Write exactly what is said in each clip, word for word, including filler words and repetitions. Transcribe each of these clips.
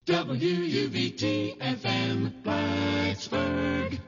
W U V T F M, Plattsburgh.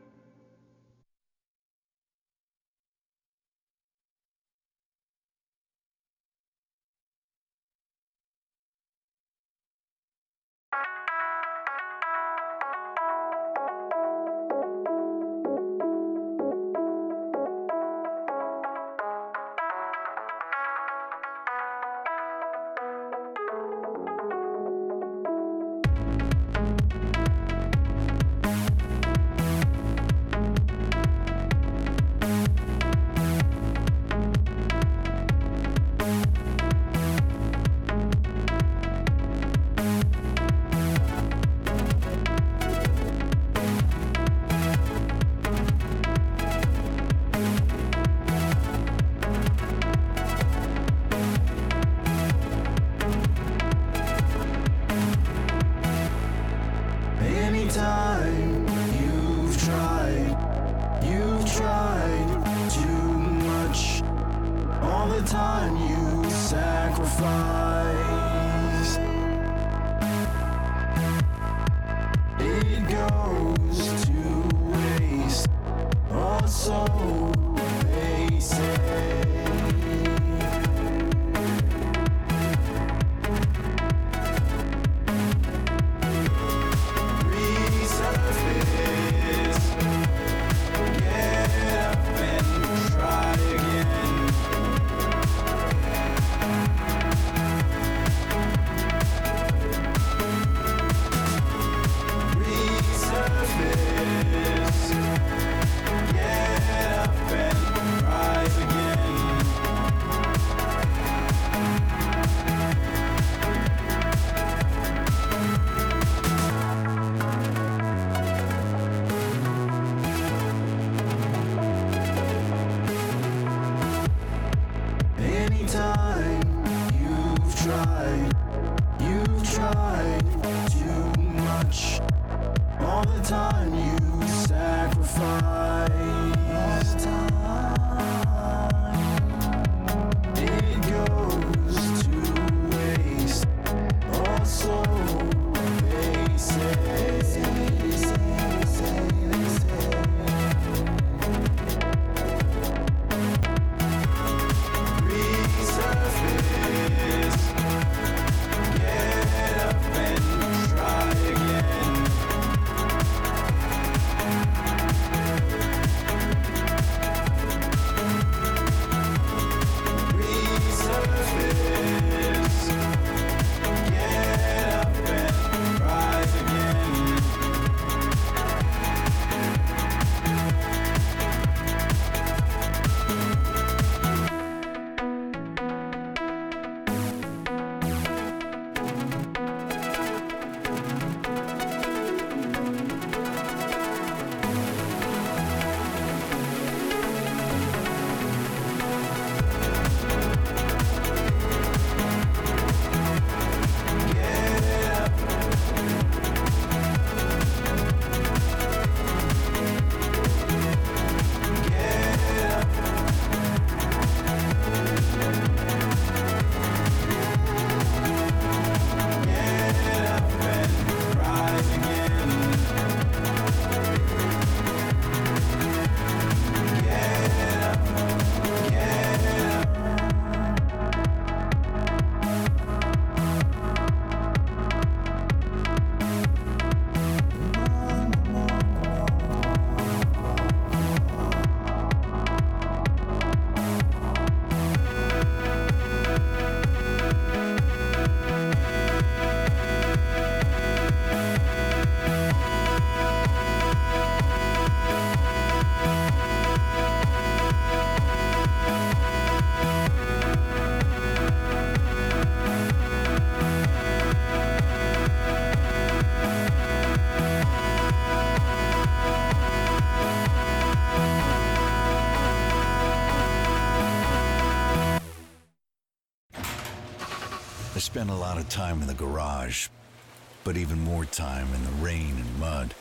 I spent a lot of time in the garage, but even more time in the rain and mud.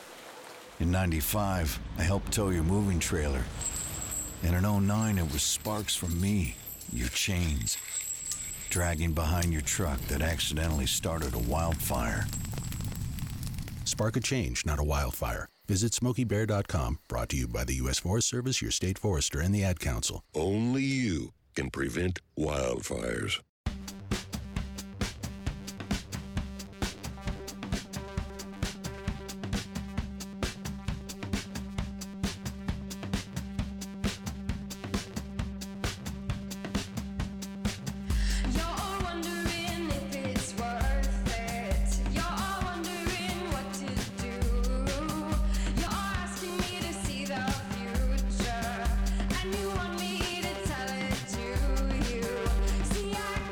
In ninety-five, I helped tow your moving trailer. And in oh nine, it was sparks from me, your chains, dragging behind your truck that accidentally started a wildfire. Spark a change, not a wildfire. Visit smokey bear dot com, brought to you by the U S Forest Service, your state forester, and the Ad Council. Only you can prevent wildfires. And you want me to tell it to you. See, I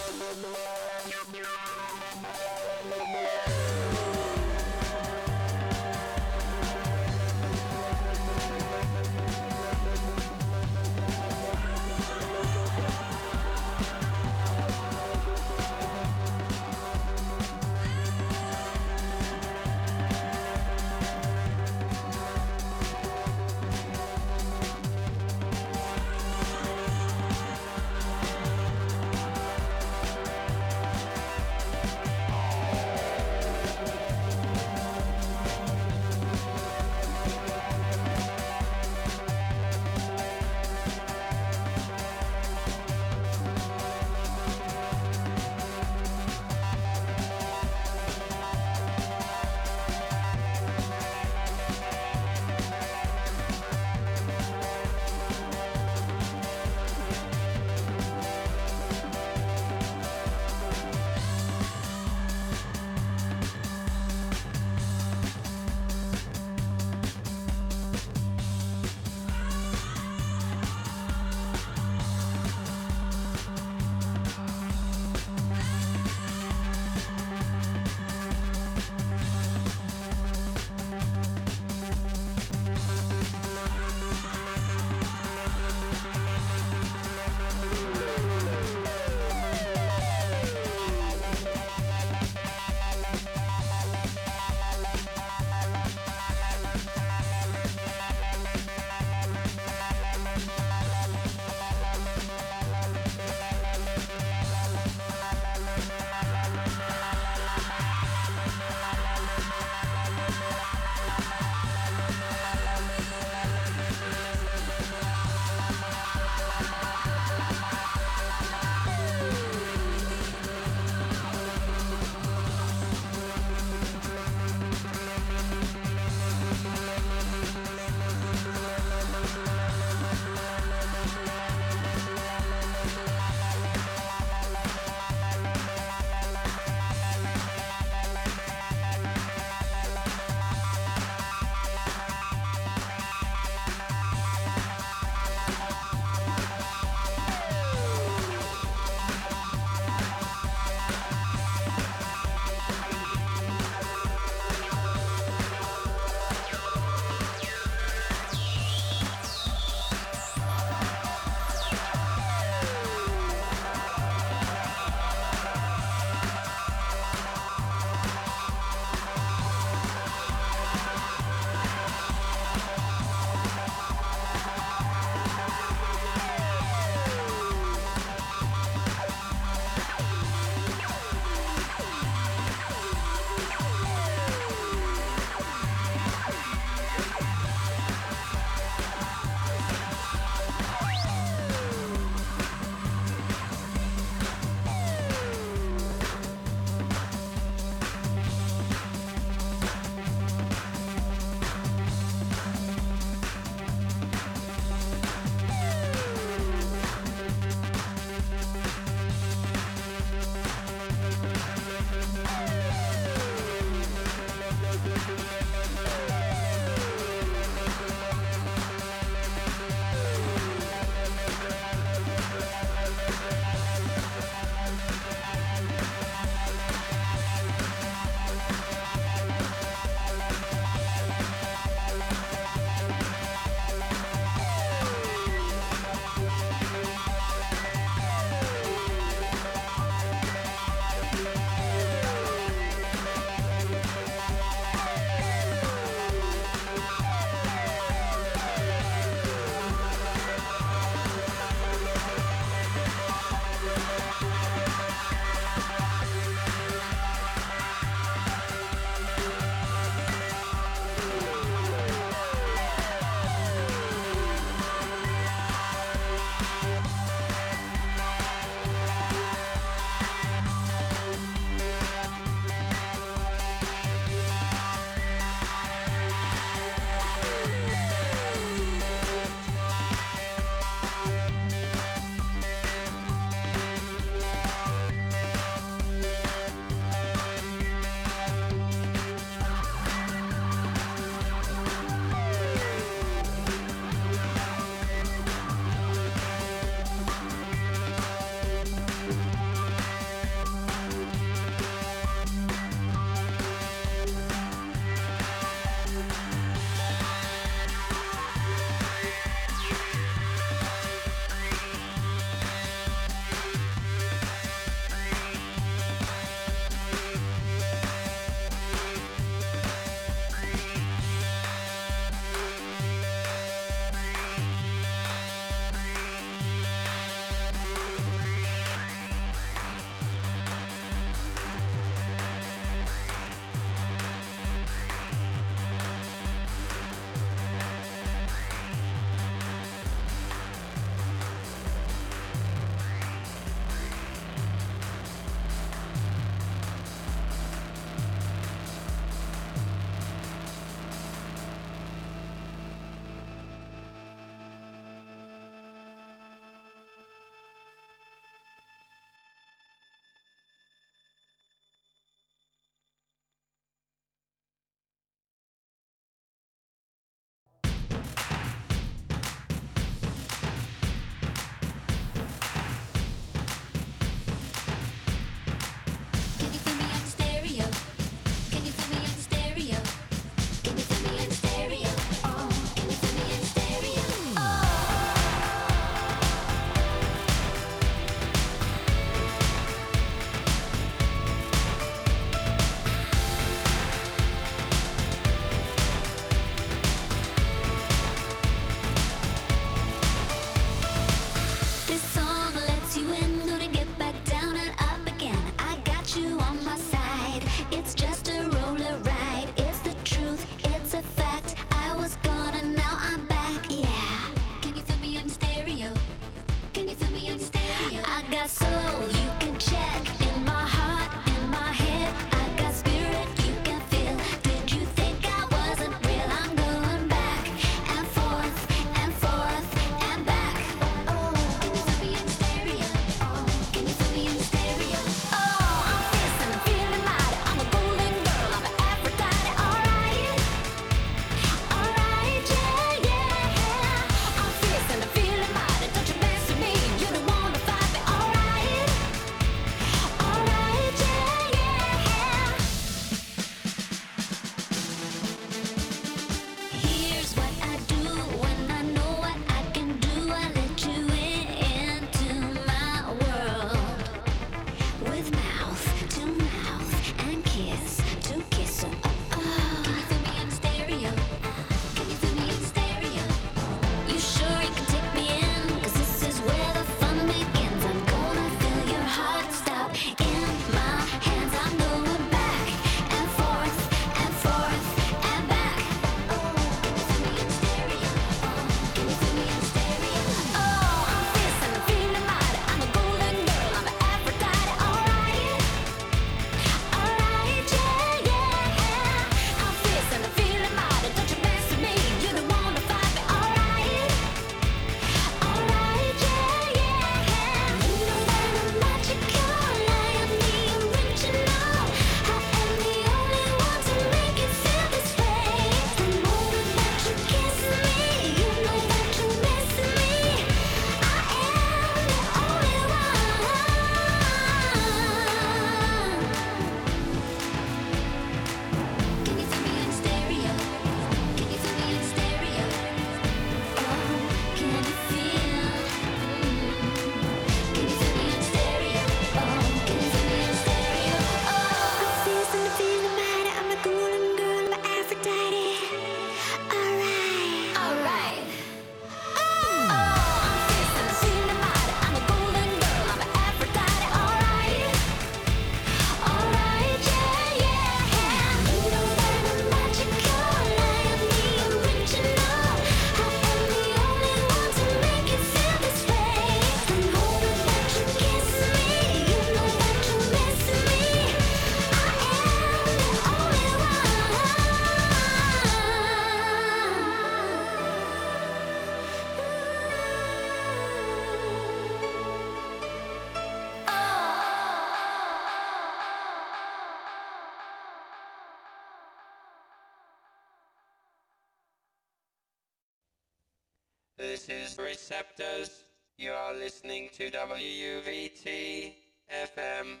This is Receptors. You are listening to W U V T F M.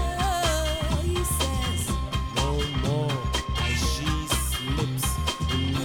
No more as she slips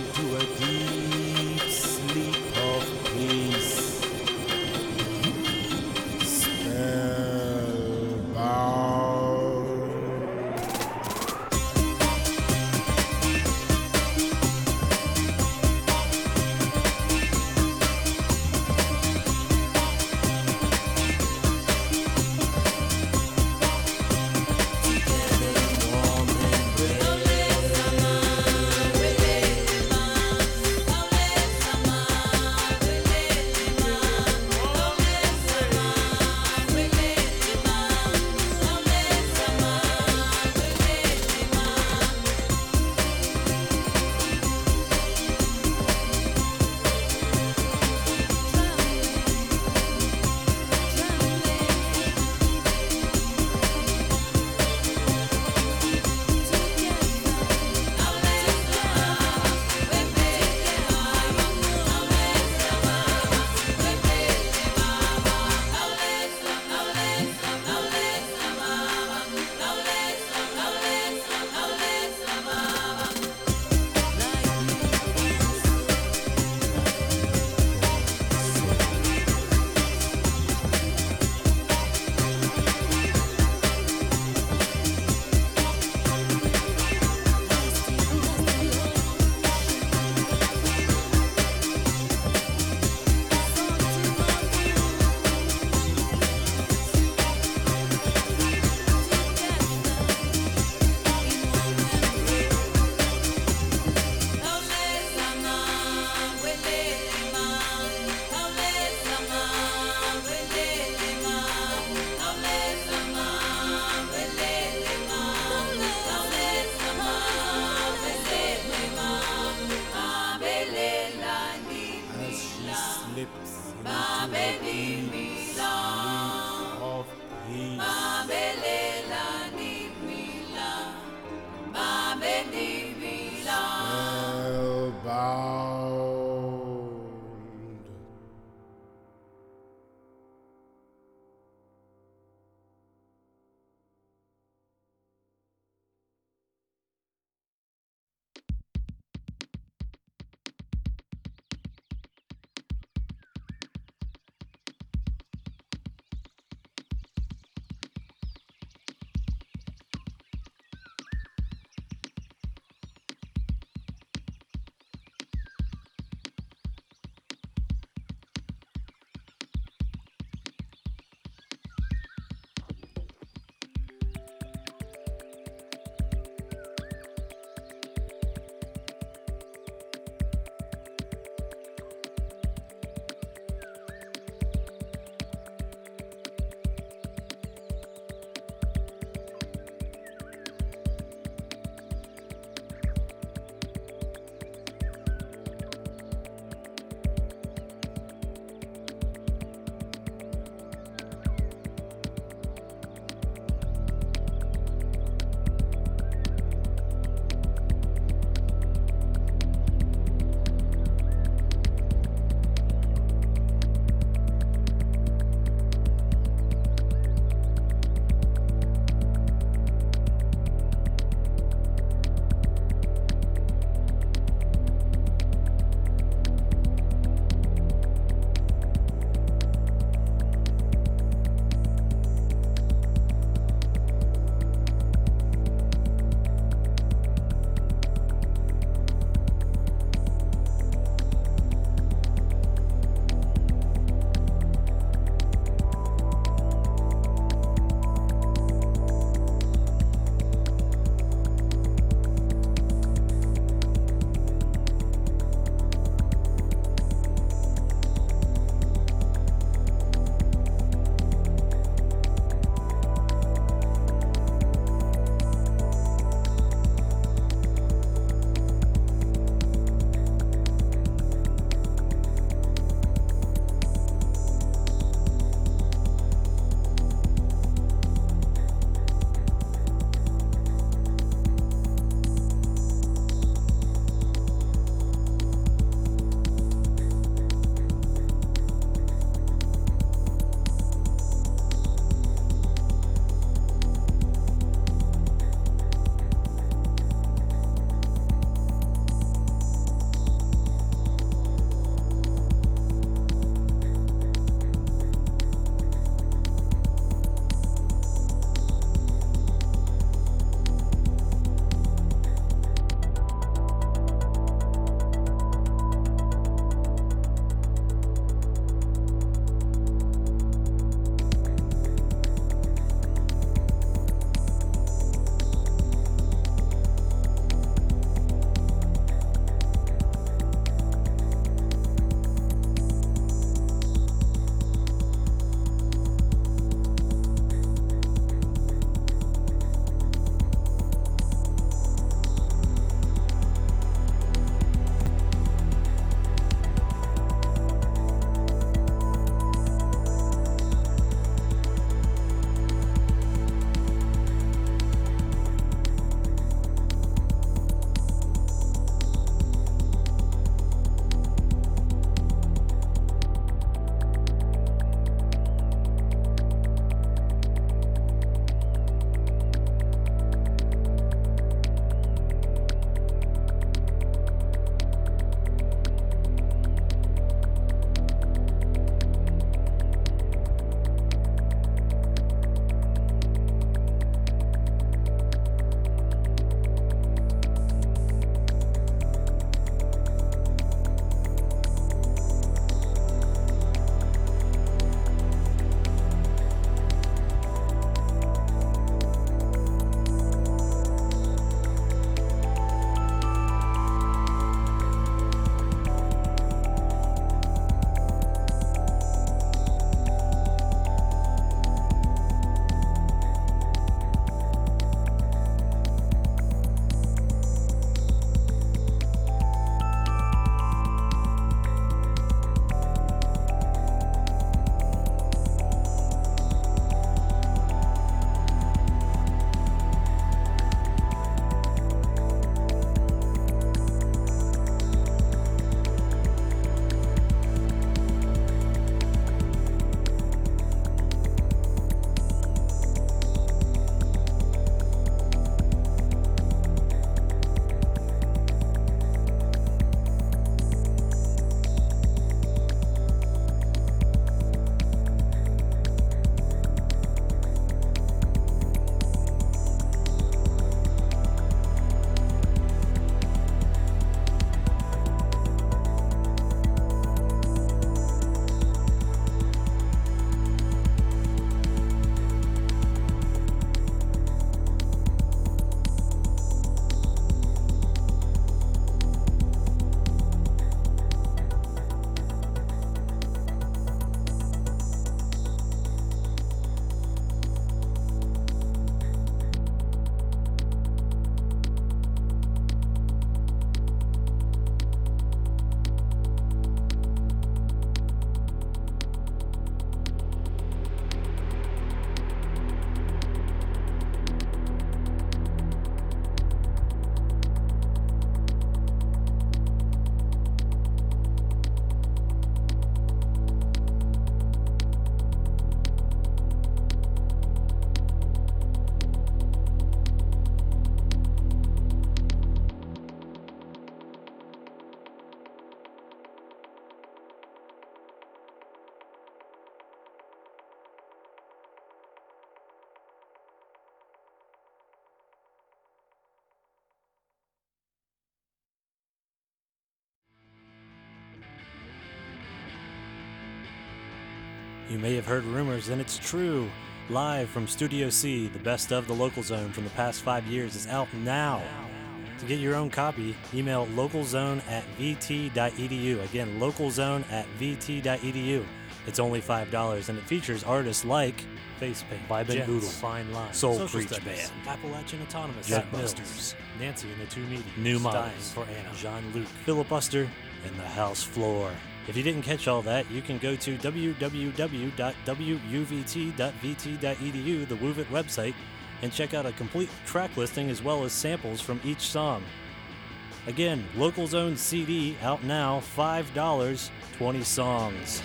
You may have heard rumors, and it's true. Live from Studio C, the best of the Local Zone from the past five years is out now. To get your own copy, email localzone at vt.edu. Again, localzone at vt.edu. It's only five dollars, and it features artists like Facepaint, Vibe and Boodle, Fine Line, Soul Social Creature Studies, Band, Appalachian Autonomous, Jetbusters, Nancy and the Two Meetings, New Dying Models, for Anna, Jean-Luc, Filibuster, and The House Floor. If you didn't catch all that, you can go to w w w dot w u v t dot v t dot e d u, the WUVIT website, and check out a complete track listing as well as samples from each song. Again, Local Zone C D out now, five dollars, twenty songs.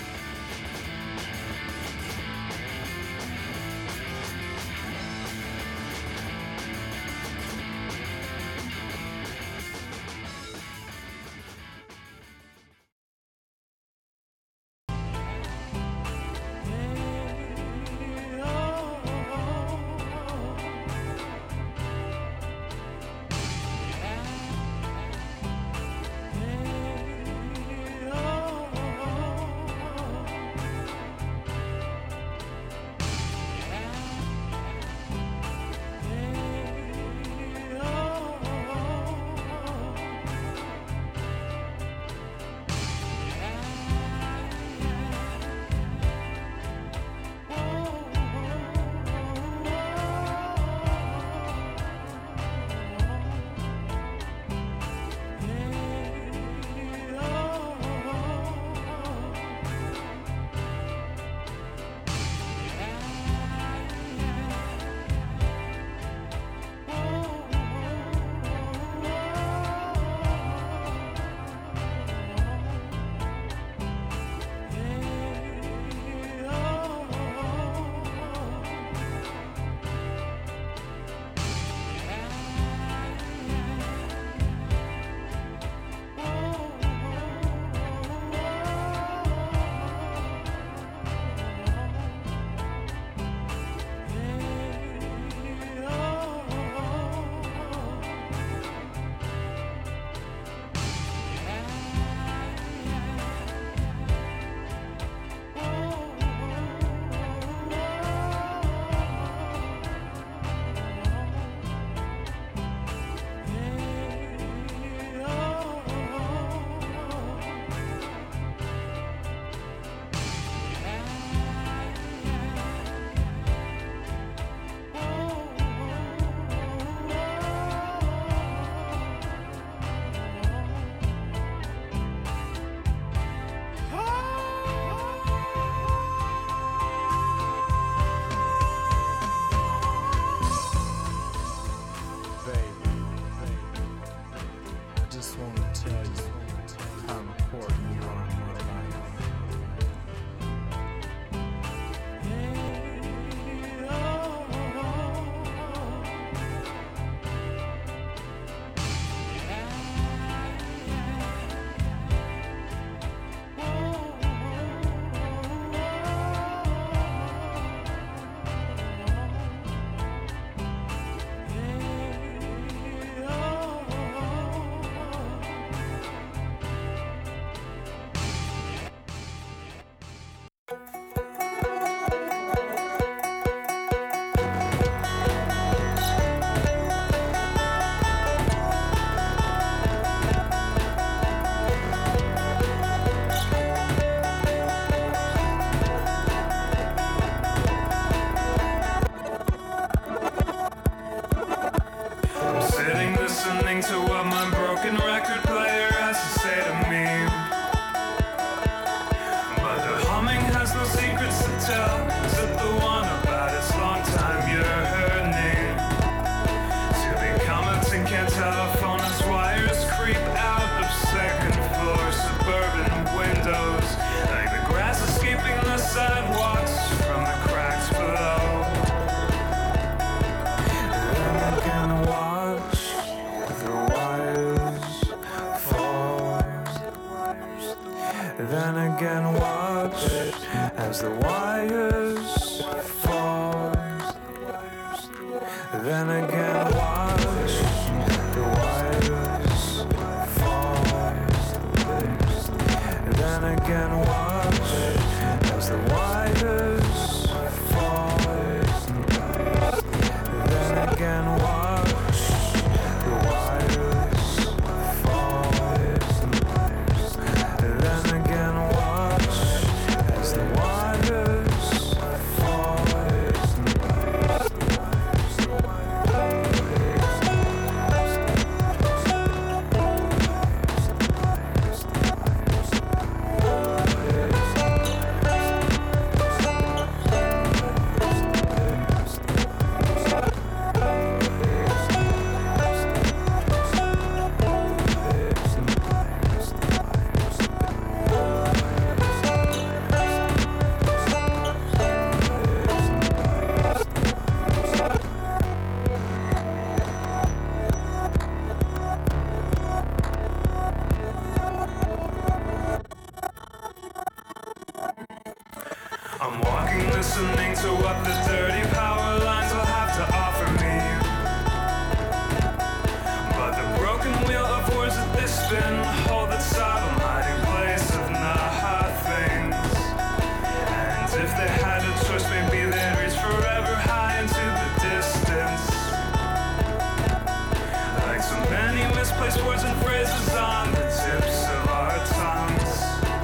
Then again watch as the wires fall. Then again watch the wires fall. Then again watch as the wires listening to what the dirty power lines will have to offer me. But the broken wheel of words that they spin hold that solemn hiding place of nothing. And if they had a choice, maybe they'd reach forever high into the distance. Like so many misplaced words and phrases on the tips of our tongues.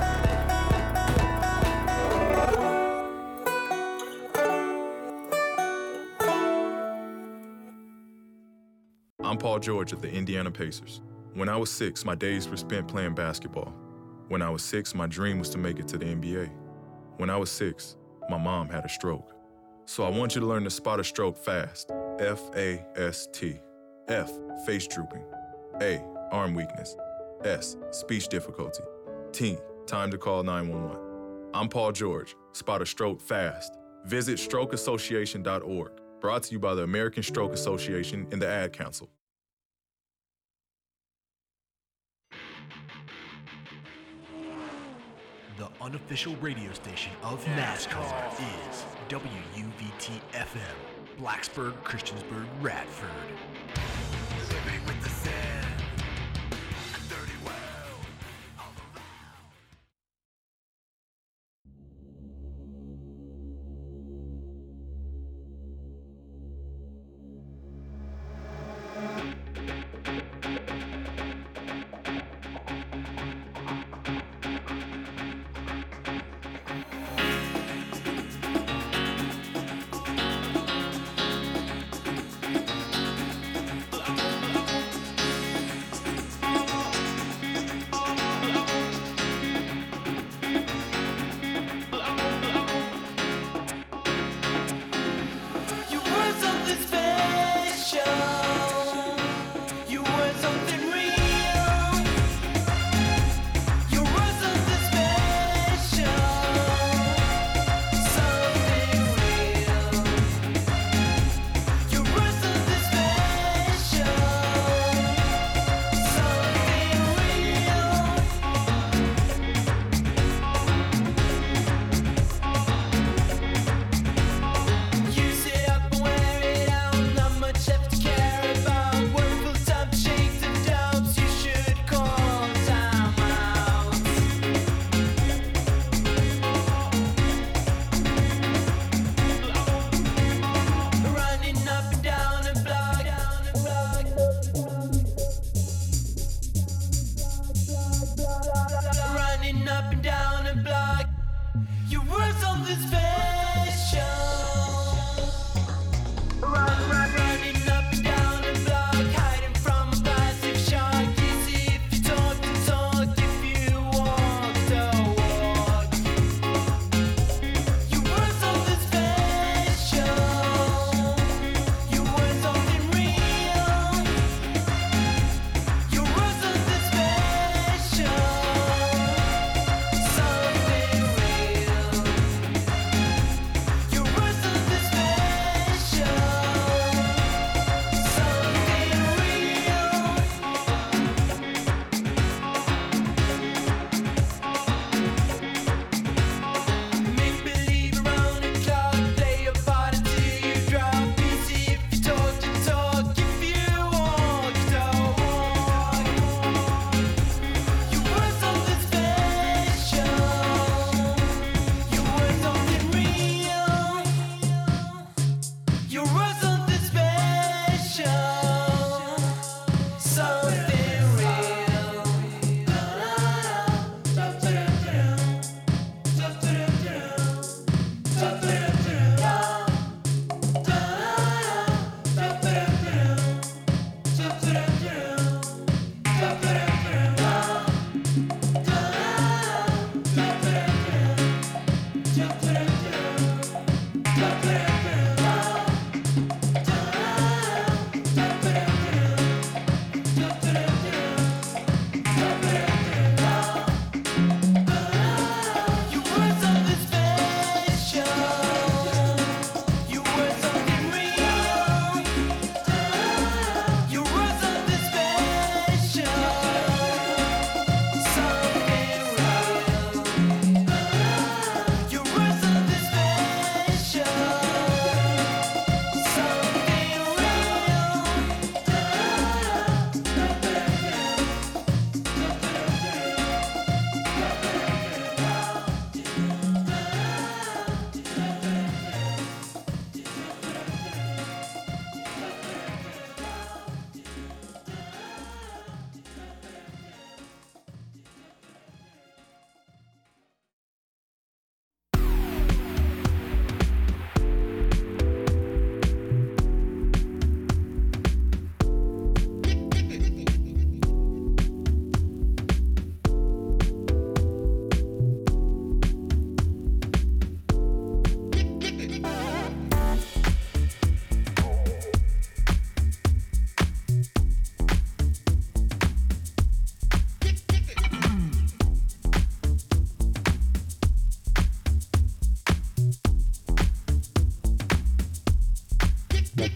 I'm Paul George of the Indiana Pacers. When I was six, my days were spent playing basketball. When I was six, my dream was to make it to the N B A. When I was six, my mom had a stroke. So I want you to learn to spot a stroke fast. F A S T. F, face drooping. A, arm weakness. S, speech difficulty. T, time to call nine one one. I'm Paul George. Spot a stroke fast. Visit stroke association dot org. Brought to you by the American Stroke Association and the Ad Council. The unofficial radio station of NASCAR is W U V T F M, Blacksburg, Christiansburg, Radford. Living with the sand, a dirty well, all around.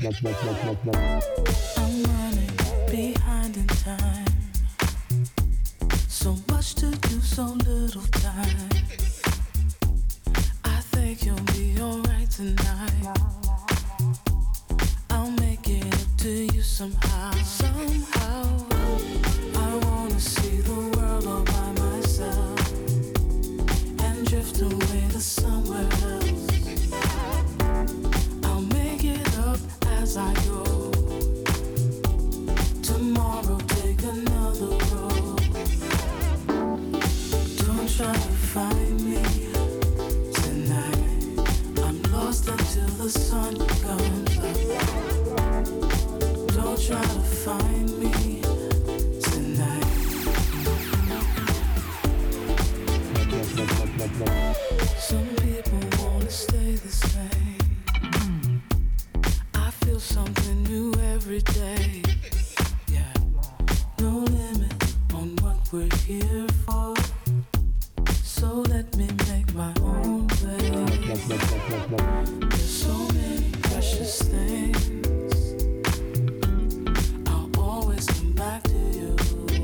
I'm running behind in time. So much to do, so little time. I think you'll be alright tonight. I'll make it up to you somehow. Somehow, I wanna see the world all by myself and drift away to somewhere else. I'll make it up as I go. Tomorrow, take another road. Don't try to find me tonight. I'm lost until the sun comes up. Don't try to find me tonight. Some people wanna stay the same. I feel something new every day. Yeah, no limit on what we're here for. So let me make my own way. There's so many precious things. I'll always come back to you.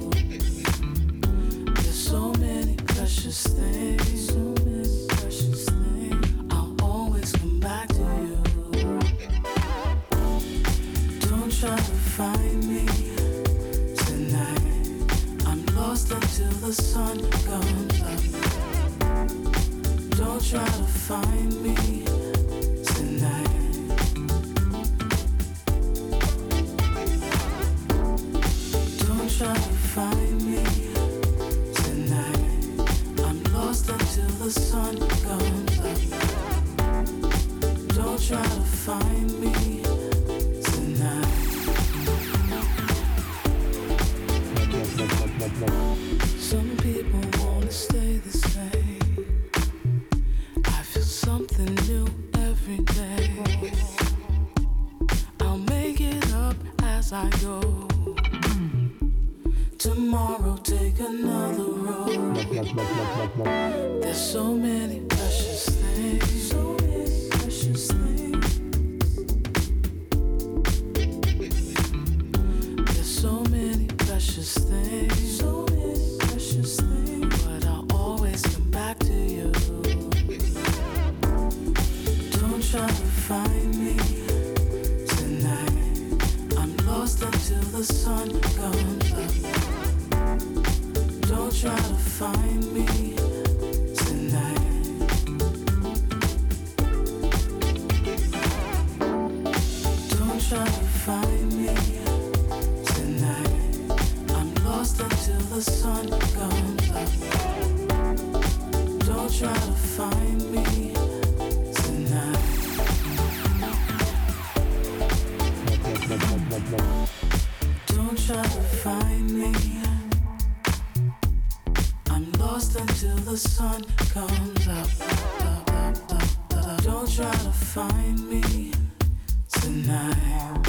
There's so many precious things. So many precious things. I'll always come back to you. Don't try to find me tonight. I'm lost until the sun comes up. Don't try to find me tonight. Don't try to find me tonight. I'm lost until the sun comes up. Don't try to find me tonight. Some people wanna stay the same. I feel something new every day. I'll make it up as I go. Tomorrow, take another road. There's so many precious things. So many precious things. There's so many precious things. So many precious things. But I'll always come back to you. Don't try to find me tonight. I'm lost until the sun comes up. Don't try to find me tonight. Don't try to find me tonight. I'm lost until the sun comes up. Don't try to find me tonight. Don't try to find me. I'm lost until the sun comes up. Don't try to find me tonight.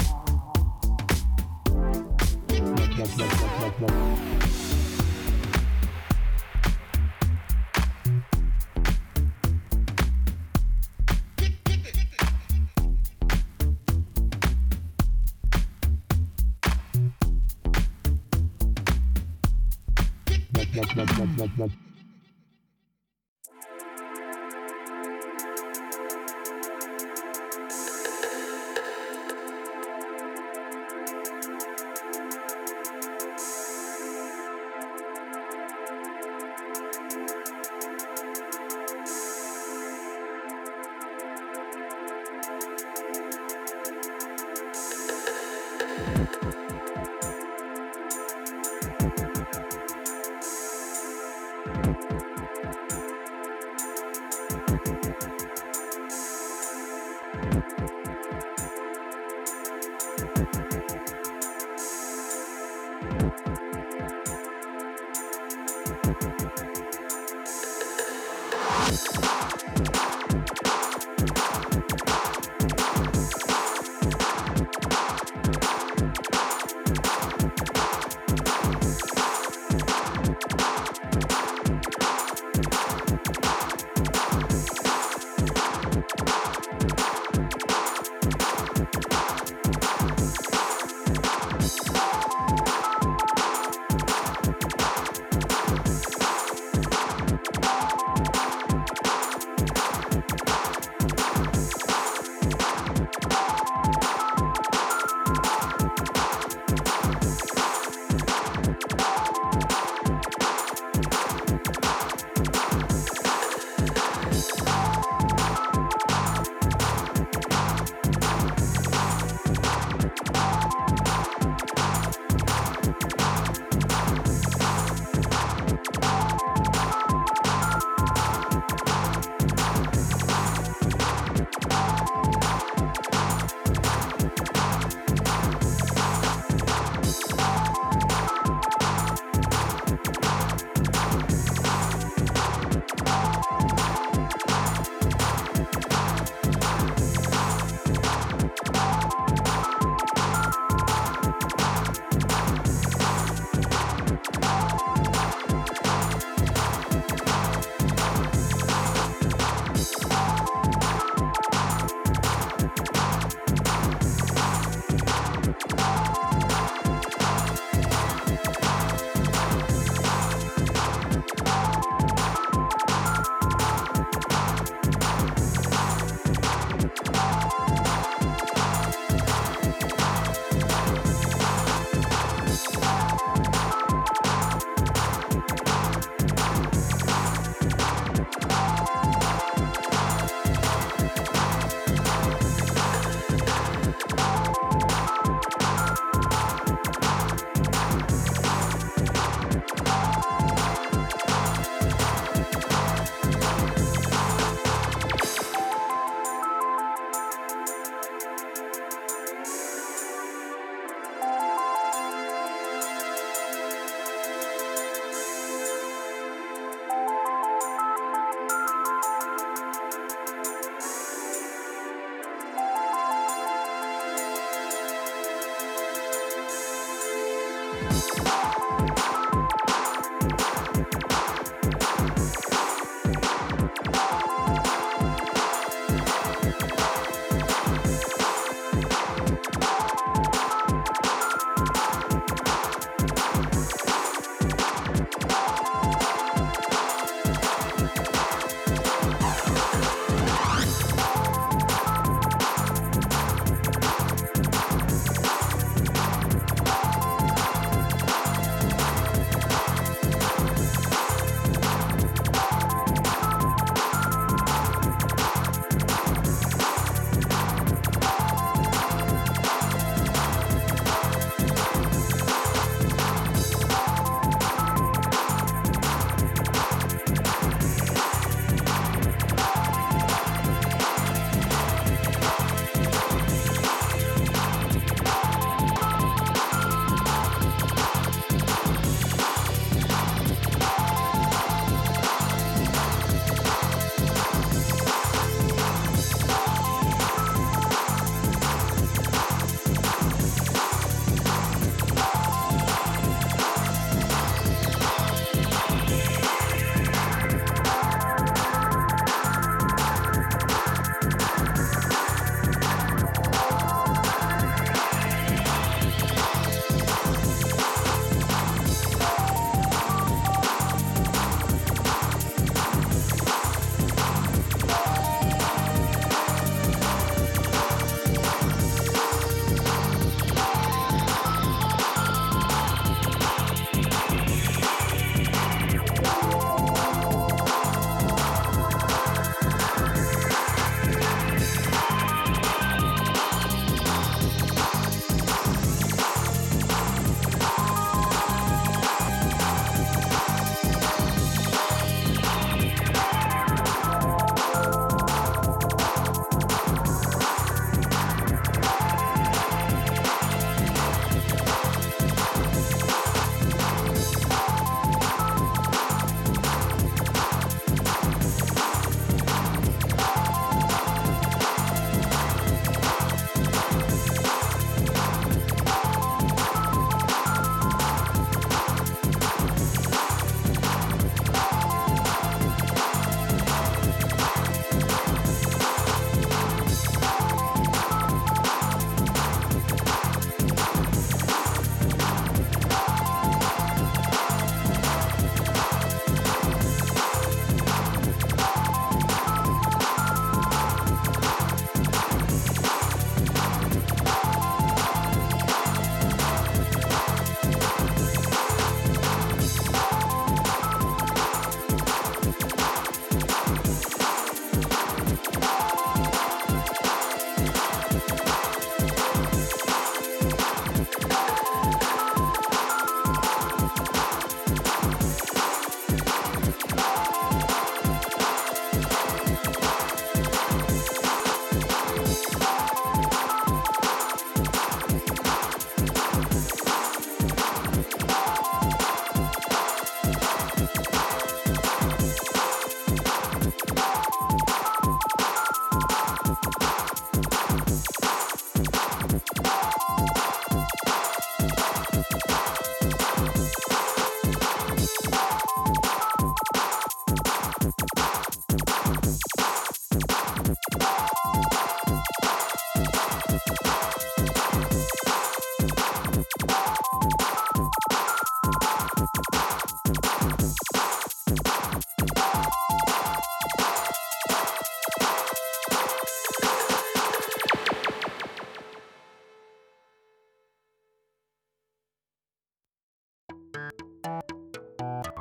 Bye.